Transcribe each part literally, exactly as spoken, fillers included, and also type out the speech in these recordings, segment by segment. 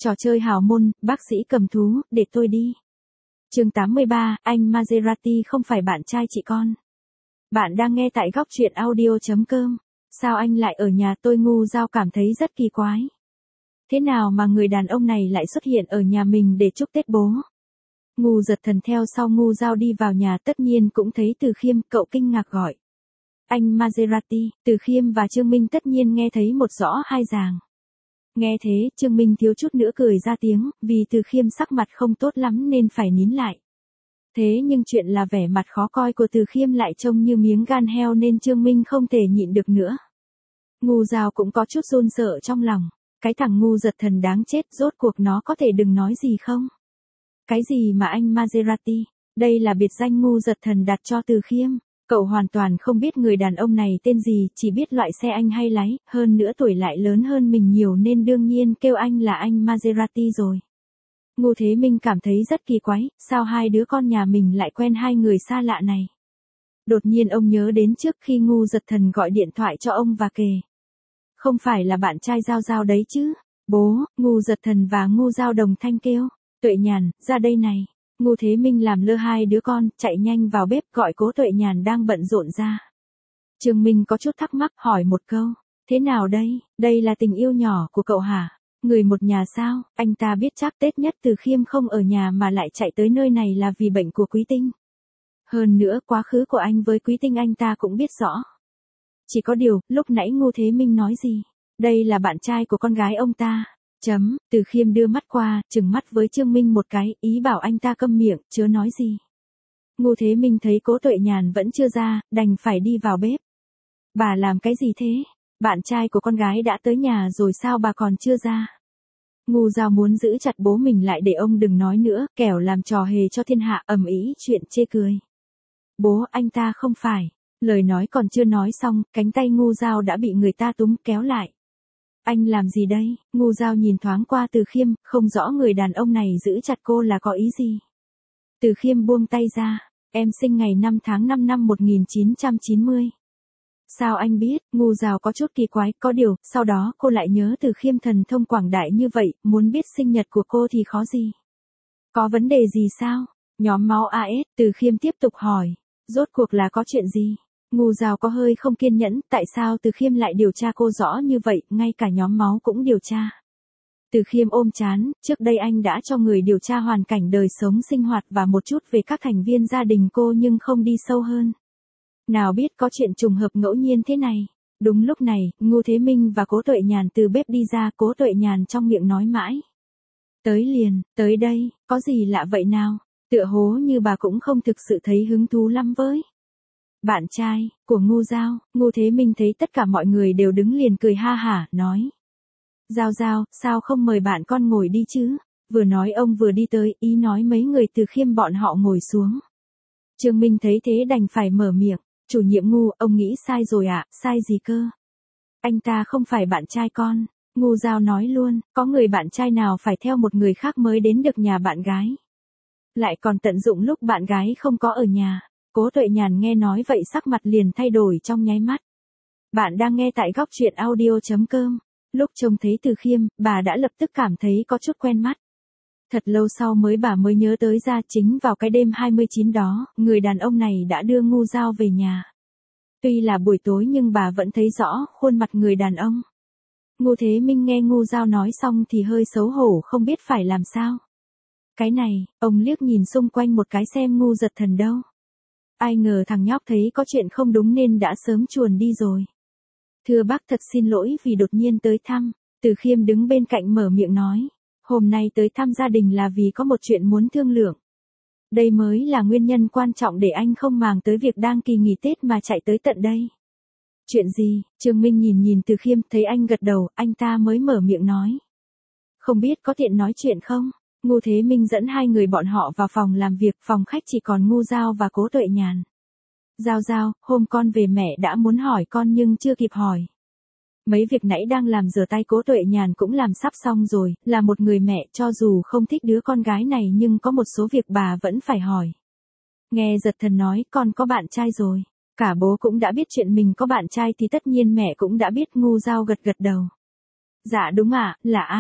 Trò chơi hào môn, bác sĩ cầm thú, để tôi đi. Chương tám mươi ba, anh Maserati không phải bạn trai chị con. Bạn đang nghe tại góc truyện audio chấm com. Sao anh lại ở nhà tôi? Ngu Dao cảm thấy rất kỳ quái. Thế nào mà người đàn ông này lại xuất hiện ở nhà mình để chúc Tết bố? Ngu Giật Thần theo sau Ngu Dao đi vào nhà, tất nhiên cũng thấy Từ Khiêm. Cậu kinh ngạc gọi: Anh Maserati. Từ Khiêm và Trương Minh tất nhiên nghe thấy một rõ hai ràng. Nghe thế, Trương Minh thiếu chút nữa cười ra tiếng, vì Từ Khiêm sắc mặt không tốt lắm nên phải nín lại. Thế nhưng chuyện là vẻ mặt khó coi của Từ Khiêm lại trông như miếng gan heo nên Trương Minh không thể nhịn được nữa. Ngu Dao cũng có chút run sợ trong lòng. Cái thằng Ngu Giật Thần đáng chết, rốt cuộc nó có thể đừng nói gì không? Cái gì mà anh Maserati? Đây là biệt danh Ngu Giật Thần đặt cho Từ Khiêm. Cậu hoàn toàn không biết người đàn ông này tên gì, chỉ biết loại xe anh hay lái, hơn nữa tuổi lại lớn hơn mình nhiều nên đương nhiên kêu anh là anh Maserati rồi. Ngô Thế Minh cảm thấy rất kỳ quái, sao hai đứa con nhà mình lại quen hai người xa lạ này? Đột nhiên ông nhớ đến trước khi Ngu Giật Thần gọi điện thoại cho ông và kể: Không phải là bạn trai Giao Giao đấy chứ? Bố. Ngu Giật Thần và Ngu Dao đồng thanh kêu: Tuệ Nhàn, ra đây này. Ngô Thế Minh làm lơ hai đứa con, chạy nhanh vào bếp gọi Cố Tuệ Nhàn đang bận rộn ra. Trương Minh có chút thắc mắc hỏi một câu: Thế nào đây, đây là tình yêu nhỏ của cậu hả? Người một nhà sao? Anh ta biết chắc Tết nhất Từ Khiêm không ở nhà mà lại chạy tới nơi này là vì bệnh của Quý Tinh. Hơn nữa quá khứ của anh với Quý Tinh anh ta cũng biết rõ. Chỉ có điều, lúc nãy Ngô Thế Minh nói gì? Đây là bạn trai của con gái ông ta. Chấm. Từ Khiêm đưa mắt qua, trừng mắt với Trương Minh một cái, ý bảo anh ta câm miệng, chớ nói gì. Ngô Thế Minh thấy Cố Tuệ Nhàn vẫn chưa ra, đành phải đi vào bếp. Bà làm cái gì thế? Bạn trai của con gái đã tới nhà rồi sao bà còn chưa ra? Ngu Dao muốn giữ chặt bố mình lại để ông đừng nói nữa, kẻo làm trò hề cho thiên hạ, ầm ĩ chuyện chê cười. Bố, anh ta không phải. Lời nói còn chưa nói xong, cánh tay Ngu Dao đã bị người ta túm kéo lại. Anh làm gì đây? Ngu Dao nhìn thoáng qua Từ Khiêm, không rõ người đàn ông này giữ chặt cô là có ý gì. Từ Khiêm buông tay ra. Em sinh ngày năm tháng năm năm một nghìn chín trăm chín mươi. Sao anh biết? Ngu Dao có chút kỳ quái, có điều, sau đó cô lại nhớ Từ Khiêm thần thông quảng đại như vậy, muốn biết sinh nhật của cô thì khó gì. Có vấn đề gì sao? Nhóm máu a ét, Từ Khiêm tiếp tục hỏi. Rốt cuộc là có chuyện gì? Ngu Dao có hơi không kiên nhẫn, tại sao Từ Khiêm lại điều tra cô rõ như vậy, ngay cả nhóm máu cũng điều tra. Từ Khiêm ôm trán, trước đây anh đã cho người điều tra hoàn cảnh đời sống sinh hoạt và một chút về các thành viên gia đình cô nhưng không đi sâu hơn. Nào biết có chuyện trùng hợp ngẫu nhiên thế này. Đúng lúc này, Ngô Thế Minh và Cố Tuệ Nhàn từ bếp đi ra, Cố Tuệ Nhàn trong miệng nói mãi: Tới liền, tới đây, có gì lạ vậy nào? Tựa hố như bà cũng không thực sự thấy hứng thú lắm với bạn trai của Ngu Dao. Ngô Thế Minh thấy tất cả mọi người đều đứng liền cười ha hả, nói: Giao Giao, sao không mời bạn con ngồi đi chứ? Vừa nói ông vừa đi tới, ý nói mấy người Từ Khiêm bọn họ ngồi xuống. Trương Minh thấy thế đành phải mở miệng: Chủ nhiệm Ngu, ông nghĩ sai rồi ạ. À? Sai gì cơ? Anh ta không phải bạn trai con. Ngu Dao nói luôn, có người bạn trai nào phải theo một người khác mới đến được nhà bạn gái. Lại còn tận dụng lúc bạn gái không có ở nhà. Cố Tuệ Nhàn nghe nói vậy sắc mặt liền thay đổi trong nháy mắt. Bạn đang nghe tại góc truyện audio chấm com. Lúc trông thấy Từ Khiêm, bà đã lập tức cảm thấy có chút quen mắt. Thật lâu sau mới bà mới nhớ tới ra, chính vào cái đêm hai mươi chín đó, người đàn ông này đã đưa Ngu Dao về nhà. Tuy là buổi tối nhưng bà vẫn thấy rõ khuôn mặt người đàn ông. Ngô Thế Minh nghe Ngu Dao nói xong thì hơi xấu hổ không biết phải làm sao. Cái này, ông liếc nhìn xung quanh một cái xem Ngu Giật Thần đâu. Ai ngờ thằng nhóc thấy có chuyện không đúng nên đã sớm chuồn đi rồi. Thưa bác, thật xin lỗi vì đột nhiên tới thăm. Từ Khiêm đứng bên cạnh mở miệng nói: Hôm nay tới thăm gia đình là vì có một chuyện muốn thương lượng. Đây mới là nguyên nhân quan trọng để anh không màng tới việc đang kỳ nghỉ Tết mà chạy tới tận đây. Chuyện gì? Trương Minh nhìn nhìn Từ Khiêm, thấy anh gật đầu, anh ta mới mở miệng nói: Không biết có tiện nói chuyện không? Ngô Thế Minh dẫn hai người bọn họ vào phòng làm việc, phòng khách chỉ còn Ngu Dao và Cố Tuệ Nhàn. Giao Giao, hôm con về mẹ đã muốn hỏi con nhưng chưa kịp hỏi. Mấy việc nãy đang làm rửa tay Cố Tuệ Nhàn cũng làm sắp xong rồi, là một người mẹ cho dù không thích đứa con gái này nhưng có một số việc bà vẫn phải hỏi. Nghe Giật Thần nói con có bạn trai rồi. Cả bố cũng đã biết chuyện mình có bạn trai thì tất nhiên mẹ cũng đã biết. Ngu Dao gật gật đầu. Dạ đúng ạ, à, là ai?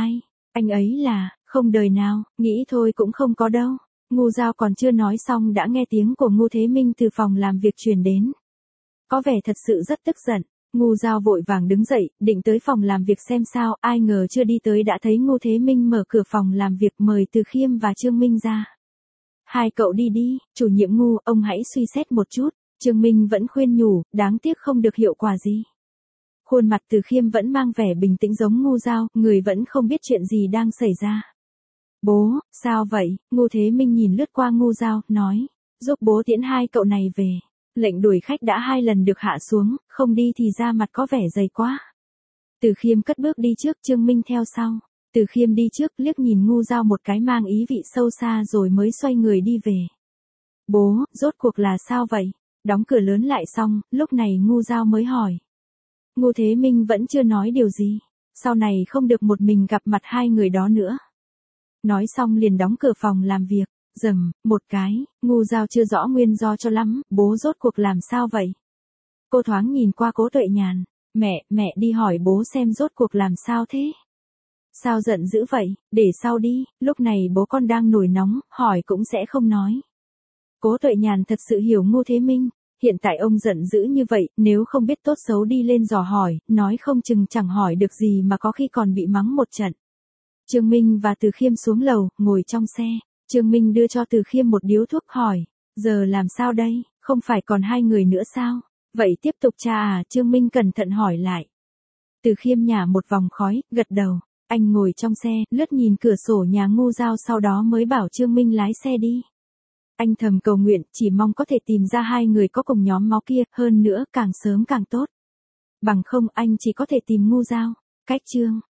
Anh ấy là, không đời nào, nghĩ thôi cũng không có đâu. Ngu Giao còn chưa nói xong đã nghe tiếng của Ngô Thế Minh từ phòng làm việc truyền đến. Có vẻ thật sự rất tức giận. Ngu Giao vội vàng đứng dậy, định tới phòng làm việc xem sao, ai ngờ chưa đi tới đã thấy Ngô Thế Minh mở cửa phòng làm việc mời Từ Khiêm và Trương Minh ra. Hai cậu đi đi, chủ nhiệm Ngu, ông hãy suy xét một chút. Trương Minh vẫn khuyên nhủ, đáng tiếc không được hiệu quả gì. Khuôn mặt Từ Khiêm vẫn mang vẻ bình tĩnh giống Ngu Giao, người vẫn không biết chuyện gì đang xảy ra. Bố, sao vậy? Ngô Thế Minh nhìn lướt qua Ngu Giao, nói, giúp bố tiễn hai cậu này về. Lệnh đuổi khách đã hai lần được hạ xuống, không đi thì ra mặt có vẻ dày quá. Từ Khiêm cất bước đi trước, Trương Minh theo sau. Từ Khiêm đi trước liếc nhìn Ngu Giao một cái mang ý vị sâu xa rồi mới xoay người đi về. Bố, rốt cuộc là sao vậy? Đóng cửa lớn lại xong, lúc này Ngu Giao mới hỏi. Ngô Thế Minh vẫn chưa nói điều gì. Sau này không được một mình gặp mặt hai người đó nữa. Nói xong liền đóng cửa phòng làm việc. Rầm, một cái, Ngu Giao chưa rõ nguyên do cho lắm, bố rốt cuộc làm sao vậy? Cô thoáng nhìn qua Cố Tuệ Nhàn. Mẹ, mẹ đi hỏi bố xem rốt cuộc làm sao thế? Sao giận dữ vậy, để sau đi, lúc này bố con đang nổi nóng, hỏi cũng sẽ không nói. Cố Tuệ Nhàn thật sự hiểu Ngô Thế Minh. Hiện tại ông giận dữ như vậy, nếu không biết tốt xấu đi lên dò hỏi, nói không chừng chẳng hỏi được gì mà có khi còn bị mắng một trận. Trương Minh và Từ Khiêm xuống lầu, ngồi trong xe. Trương Minh đưa cho Từ Khiêm một điếu thuốc hỏi, giờ làm sao đây, không phải còn hai người nữa sao? Vậy tiếp tục tra à? Trương Minh cẩn thận hỏi lại. Từ Khiêm nhả một vòng khói, gật đầu. Anh ngồi trong xe, lướt nhìn cửa sổ nhà Ngu Giao sau đó mới bảo Trương Minh lái xe đi. Anh thầm cầu nguyện, chỉ mong có thể tìm ra hai người có cùng nhóm máu kia, hơn nữa càng sớm càng tốt. Bằng không anh chỉ có thể tìm Ngu Giao. Cách chương